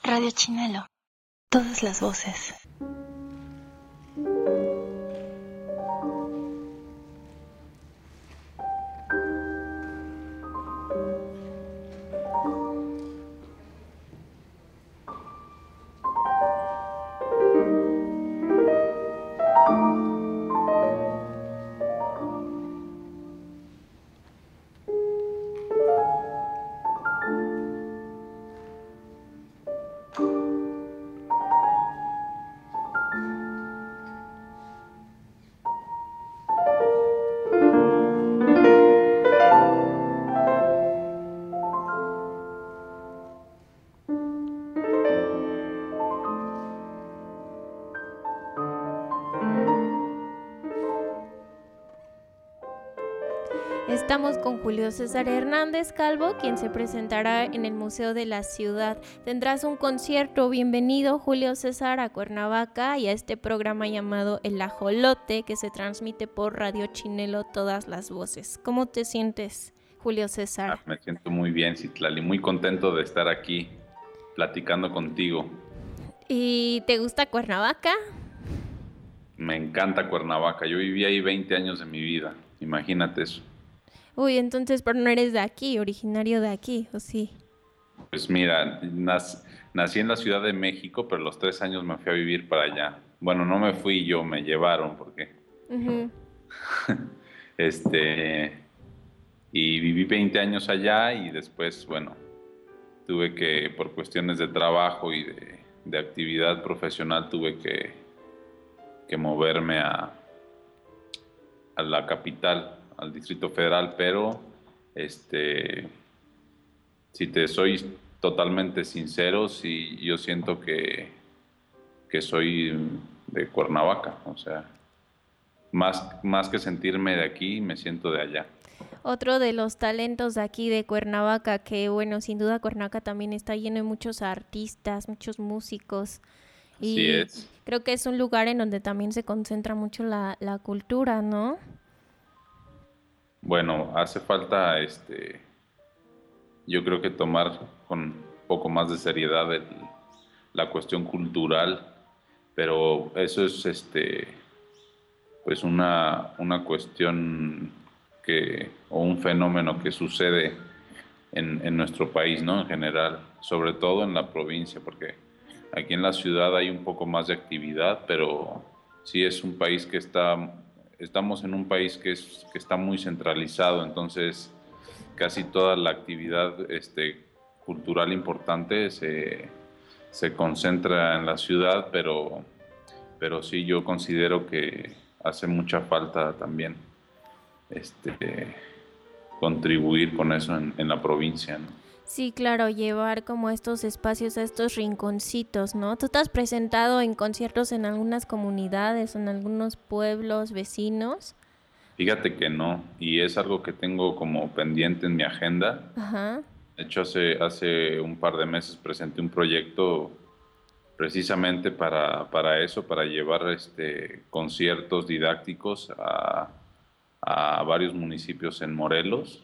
Radio Chinelo. Todas las voces. Estamos con Julio César Hernández Calvo, quien se presentará en el Museo de la Ciudad. Tendrás un concierto. Bienvenido, Julio César, a Cuernavaca y a este programa llamado El Ajolote, que se transmite por Radio Chinelo Todas las Voces. ¿Cómo te sientes, Julio César? Me siento muy bien, Citlali, muy contento de estar aquí platicando contigo. ¿Y te gusta Cuernavaca? Me encanta Cuernavaca. Yo viví ahí 20 años de mi vida. Imagínate eso. Uy, entonces, pero no eres de aquí, originario de aquí, ¿o sí? Pues mira, nací en la Ciudad de México, pero los 3 años me fui a vivir para allá. Bueno, no me fui yo, me llevaron, porque... Uh-huh. Y viví 20 años allá y después, bueno, tuve que, por cuestiones de trabajo y de actividad profesional, tuve que moverme a la capital, al Distrito Federal, pero si te soy totalmente sincero, sí, yo siento que soy de Cuernavaca, o sea, más que sentirme de aquí, me siento de allá. Otro de los talentos de aquí de Cuernavaca, que bueno, sin duda Cuernavaca también está lleno de muchos artistas, muchos músicos. Así es. Creo que es un lugar en donde también se concentra mucho la cultura, ¿no? Bueno, hace falta, yo creo que tomar con un poco más de seriedad la cuestión cultural, pero eso es, pues una cuestión o un fenómeno que sucede en nuestro país, ¿no? En general, sobre todo en la provincia, porque aquí en la ciudad hay un poco más de actividad, pero sí es un país estamos en un país que está muy centralizado, entonces casi toda la actividad cultural importante se concentra en la ciudad, pero sí yo considero que hace mucha falta también contribuir con eso en la provincia, ¿no? Sí, claro, llevar como estos espacios a estos rinconcitos, ¿no? ¿Tú te has presentado en conciertos en algunas comunidades, en algunos pueblos vecinos? Fíjate que no, y es algo que tengo como pendiente en mi agenda. Ajá. De hecho, hace un par de meses presenté un proyecto precisamente para eso, para llevar conciertos didácticos a varios municipios en Morelos.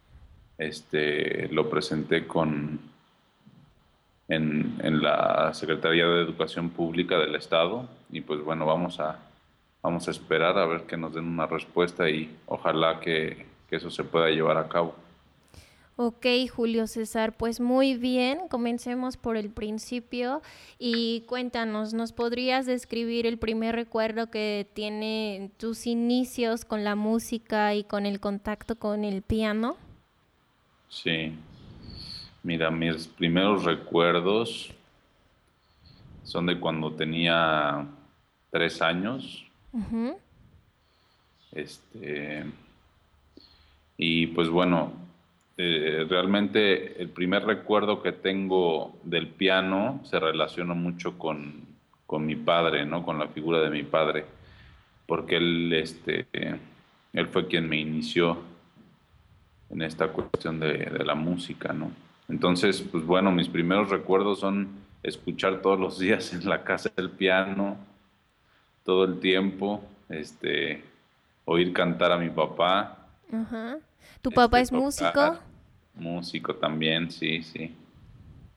Lo presenté en la Secretaría de Educación Pública del Estado y pues bueno, vamos a esperar a ver que nos den una respuesta y ojalá que eso se pueda llevar a cabo. Ok, Julio César, pues muy bien, comencemos por el principio y cuéntanos, ¿nos podrías describir el primer recuerdo que tiene tus inicios con la música y con el contacto con el piano? Sí, mira, mis primeros recuerdos son de cuando tenía 3 años. Uh-huh. Y pues bueno, realmente el primer recuerdo que tengo del piano se relaciona mucho con mi padre, ¿no? Con la figura de mi padre, porque él fue quien me inició en esta cuestión de la música, ¿no? Entonces, pues bueno, mis primeros recuerdos son escuchar todos los días en la casa el piano, todo el tiempo, oír cantar a mi papá. Uh-huh. ¿Tu papá es músico? Músico también, sí, sí.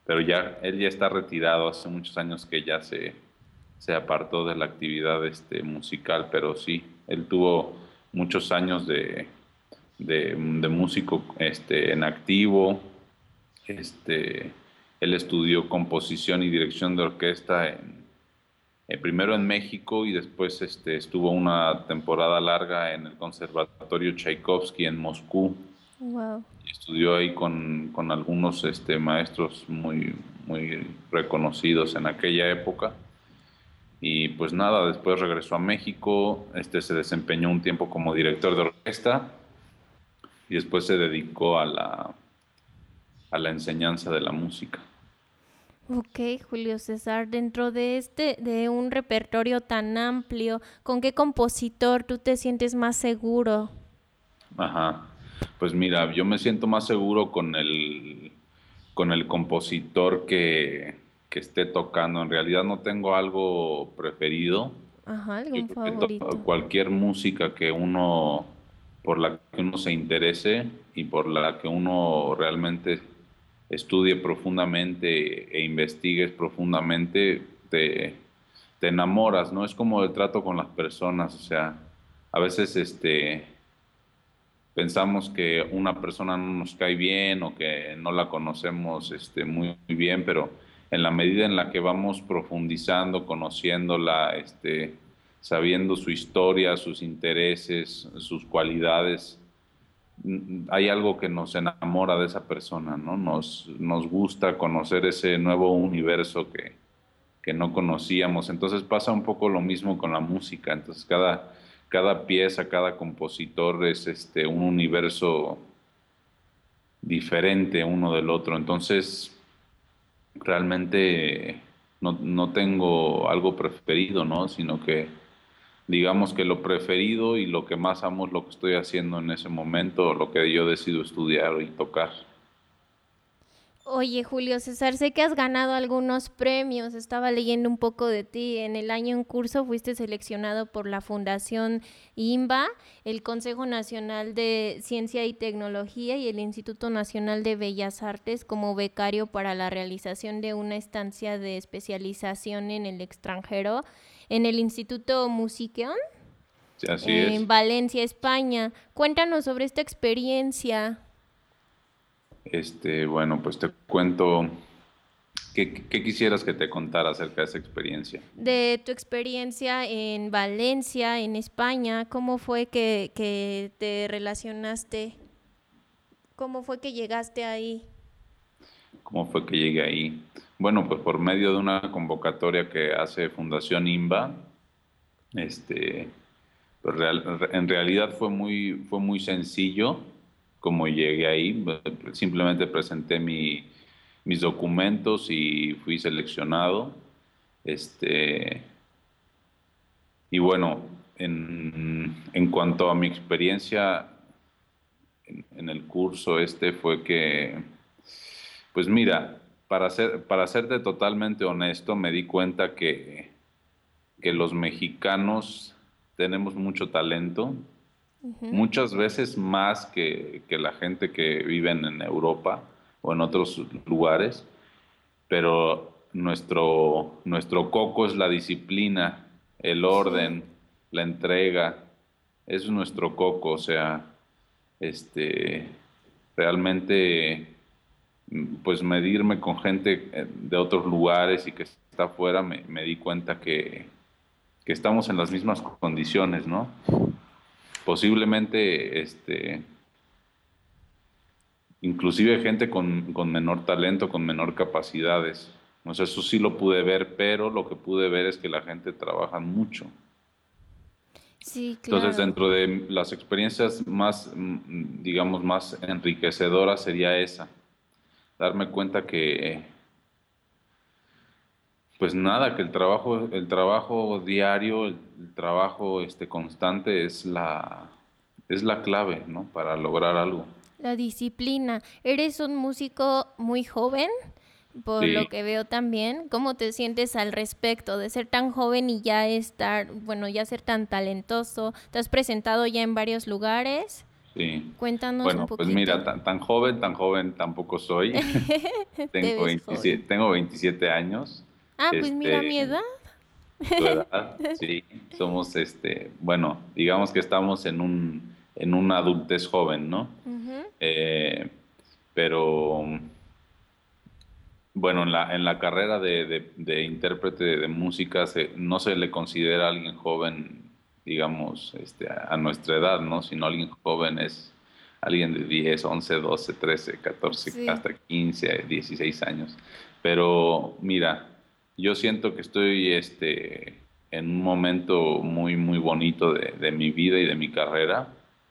pero ya él ya está retirado, hace muchos años que ya se apartó de la actividad musical, pero sí, él tuvo muchos años de músico en activo. Este, Él estudió composición y dirección de orquesta primero en México y después estuvo una temporada larga en el Conservatorio Tchaikovsky en Moscú. Wow. Y estudió ahí con algunos maestros muy, muy reconocidos en aquella época. Y pues nada, después regresó a México, se desempeñó un tiempo como director de orquesta y después se dedicó a la enseñanza de la música. Ok, Julio César, dentro de un repertorio tan amplio, ¿con qué compositor tú te sientes más seguro? Ajá, pues mira, yo me siento más seguro con el compositor que esté tocando. En realidad no tengo algo preferido. Ajá, Yo ¿algún creo que favorito? cualquier música por la que uno se interese y por la que uno realmente estudie profundamente e investigues profundamente, te enamoras, ¿no? Es como el trato con las personas, o sea, a veces pensamos que una persona no nos cae bien o que no la conocemos muy bien, pero en la medida en la que vamos profundizando, conociéndola, sabiendo su historia, sus intereses, sus cualidades, hay algo que nos enamora de esa persona, ¿no? Nos gusta conocer ese nuevo universo que no conocíamos. Entonces pasa un poco lo mismo con la música. Entonces cada pieza, cada compositor es un universo diferente uno del otro. Entonces realmente no tengo algo preferido, ¿no? Sino que digamos que lo preferido y lo que más amo es lo que estoy haciendo en ese momento, lo que yo decido estudiar y tocar. Oye, Julio César, sé que has ganado algunos premios, estaba leyendo un poco de ti. En el año en curso fuiste seleccionado por la Fundación INBA, el Consejo Nacional de Ciencia y Tecnología y el Instituto Nacional de Bellas Artes como becario para la realización de una estancia de especialización en el extranjero en el Instituto Musiqueon Sí, así en es. Valencia, España. Cuéntanos sobre esta experiencia. Bueno, pues te cuento, ¿qué quisieras que te contara acerca de esa experiencia? De tu experiencia en Valencia, en España, ¿cómo fue que te relacionaste? ¿Cómo fue que llegaste ahí? ¿Cómo fue que llegué ahí? Bueno, pues por medio de una convocatoria que hace Fundación INBA, este, pues en realidad fue muy sencillo como llegué ahí. Simplemente presenté mis documentos y fui seleccionado. Este, y bueno, en cuanto a mi experiencia en el curso fue que, pues mira, para serte totalmente honesto, me di cuenta que los mexicanos tenemos mucho talento, Ujú. muchas veces más que la gente que vive en Europa o en otros lugares, pero nuestro coco es la disciplina, el Sí, orden, la entrega, eso es nuestro coco, o sea, este, realmente, pues medirme con gente de otros lugares y que está afuera, me di cuenta que estamos en las mismas condiciones, ¿no? Posiblemente, inclusive gente con menor talento, con menor capacidades. No sé, eso sí lo pude ver, pero lo que pude ver es que la gente trabaja mucho. sí, Entonces, claro. dentro de las experiencias más, digamos, más enriquecedoras sería esa, darme cuenta que, pues nada, que el trabajo diario, el trabajo constante es la clave, ¿no? Para lograr algo. La disciplina. ¿Eres un músico muy joven? Por Sí. lo que veo también, ¿cómo te sientes al respecto de ser tan joven y ya estar, bueno, ya ser tan talentoso? ¿Te has presentado ya en varios lugares? Sí. Cuéntanos un Bueno, pues mira, poquito. tan joven tampoco soy. Te ves joven. Tengo 27 años. Ah, pues mira mi Este, edad. tu edad, sí. Somos, bueno, digamos que estamos en una adultez joven, ¿no? Ujú. Eh, pero bueno, en la carrera de intérprete de música no se le considera a alguien joven, digamos, a nuestra edad, ¿no? Sino alguien joven es alguien de 10, 11, 12, 13, 14, Sí. hasta 15, 16 años. Pero mira, yo siento que estoy en un momento muy bonito de mi vida y de mi carrera.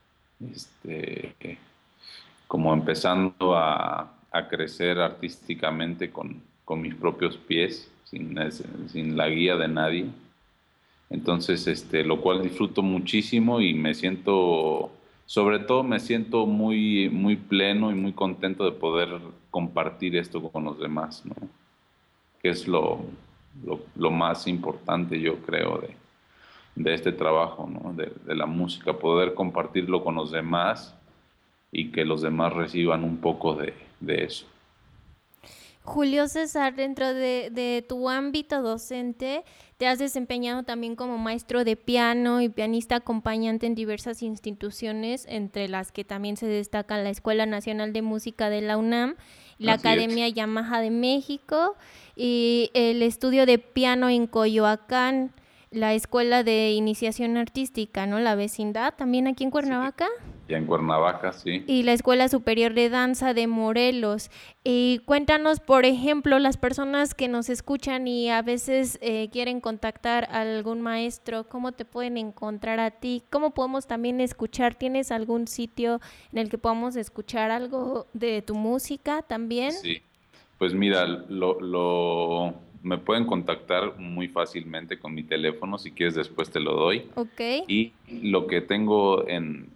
Este, Como empezando a crecer artísticamente con mis propios pies, sin la guía de nadie. Entonces, lo cual disfruto muchísimo y me siento, sobre todo me siento muy pleno y muy contento de poder compartir esto con los demás, ¿no? Que es lo más importante, yo creo, de este trabajo, ¿no? De la música, poder compartirlo con los demás y que los demás reciban un poco de eso. Julio César, dentro de tu ámbito docente, te has desempeñado también como maestro de piano y pianista acompañante en diversas instituciones, entre las que también se destacan la Escuela Nacional de Música de la UNAM, la Así es. Academia Yamaha de México y el estudio de piano en Coyoacán, la Escuela de Iniciación Artística, ¿no? La vecindad, también aquí en Sí. Cuernavaca. Ya en Cuernavaca, sí. Y la Escuela Superior de Danza de Morelos. Y cuéntanos, por ejemplo, las personas que nos escuchan y a veces quieren contactar a algún maestro, ¿cómo te pueden encontrar a ti? ¿Cómo podemos también escuchar? ¿Tienes algún sitio en el que podamos escuchar algo de tu música también? Sí. Pues mira, me pueden contactar muy fácilmente con mi teléfono, si quieres después te lo doy. Ok, Y lo que tengo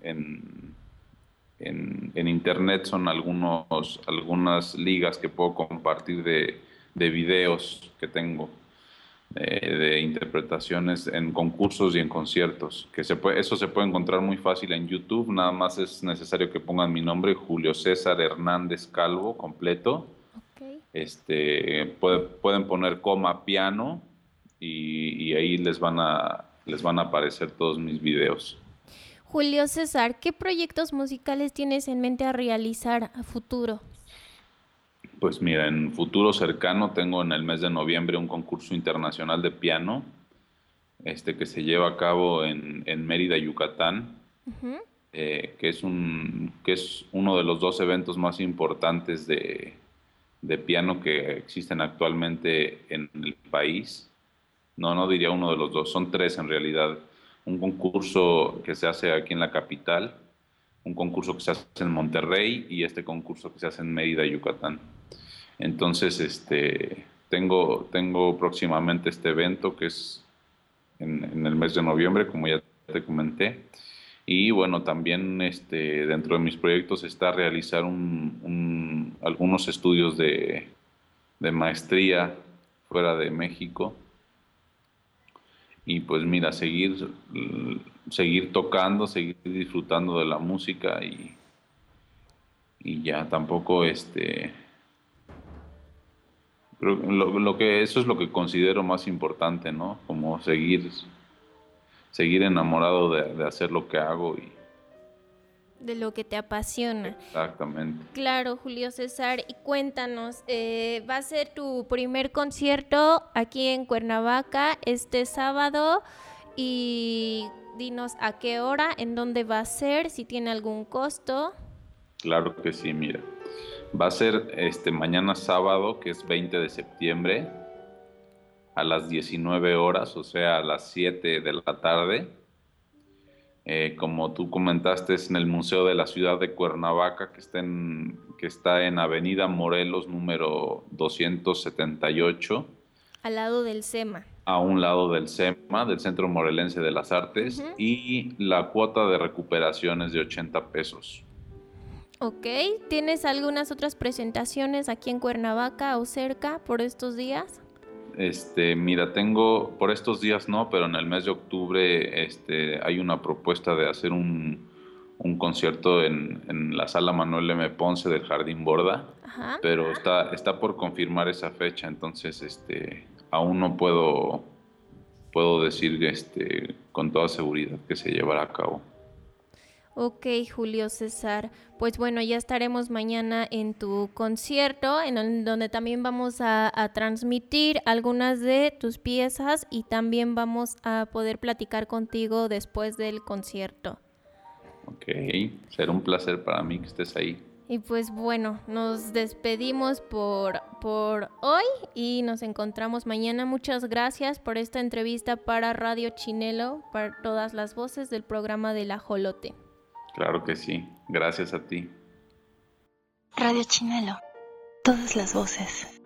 en internet son algunas ligas que puedo compartir de videos que tengo, de interpretaciones en concursos y en conciertos, eso se puede encontrar muy fácil en YouTube, nada más es necesario que pongan mi nombre, Julio César Hernández Calvo, completo. ok. Pueden poner coma piano y ahí les van a aparecer todos mis videos. Julio César, ¿qué proyectos musicales tienes en mente a realizar a futuro? Pues mira, en futuro cercano tengo en el mes de noviembre un concurso internacional de piano, que se lleva a cabo en Mérida, Yucatán, Ujú. que es uno de los dos eventos más importantes de piano que existen actualmente en el país. No diría uno de los dos, son tres en realidad. Un concurso que se hace aquí en la capital, un concurso que se hace en Monterrey y este concurso que se hace en Mérida, Yucatán. Entonces, tengo próximamente este evento que es en el mes de noviembre, como ya te comenté. Y bueno, también dentro de mis proyectos está realizar algunos estudios de maestría fuera de México. Y pues mira, seguir tocando, seguir disfrutando de la música y ya tampoco lo que eso es lo que considero más importante, ¿no? Como seguir enamorado de hacer lo que hago y De lo que te apasiona. exactamente. Claro, Julio César, y cuéntanos, va a ser tu primer concierto aquí en Cuernavaca este sábado y dinos a qué hora, en dónde va a ser, si tiene algún costo. Claro que sí, mira. Va a ser mañana sábado, que es 20 de septiembre, a las 19 horas, o sea, a las 7 de la tarde. Como tú comentaste, es en el Museo de la Ciudad de Cuernavaca, que está en Avenida Morelos, número 278, Al lado del SEMA. a un lado del CEMA, del Centro Morelense de las Artes, Ujú. y la cuota de recuperación es de 80 pesos. Ok, ¿tienes algunas otras presentaciones aquí en Cuernavaca o cerca por estos días? Mira, tengo, por estos días no, pero en el mes de octubre, hay una propuesta de hacer un concierto en la sala Manuel M. Ponce del Jardín Borda, Ajá. pero está por confirmar esa fecha, entonces aún no puedo decir con toda seguridad que se llevará a cabo. Ok, Julio César. Pues bueno, ya estaremos mañana en tu concierto, donde también vamos a transmitir algunas de tus piezas y también vamos a poder platicar contigo después del concierto. Ok, será un placer para mí que estés ahí. Y pues bueno, nos despedimos por hoy y nos encontramos mañana. Muchas gracias por esta entrevista para Radio Chinelo, para todas las voces del programa del Ajolote. Claro que sí, gracias a ti. Radio Chinelo, todas las voces.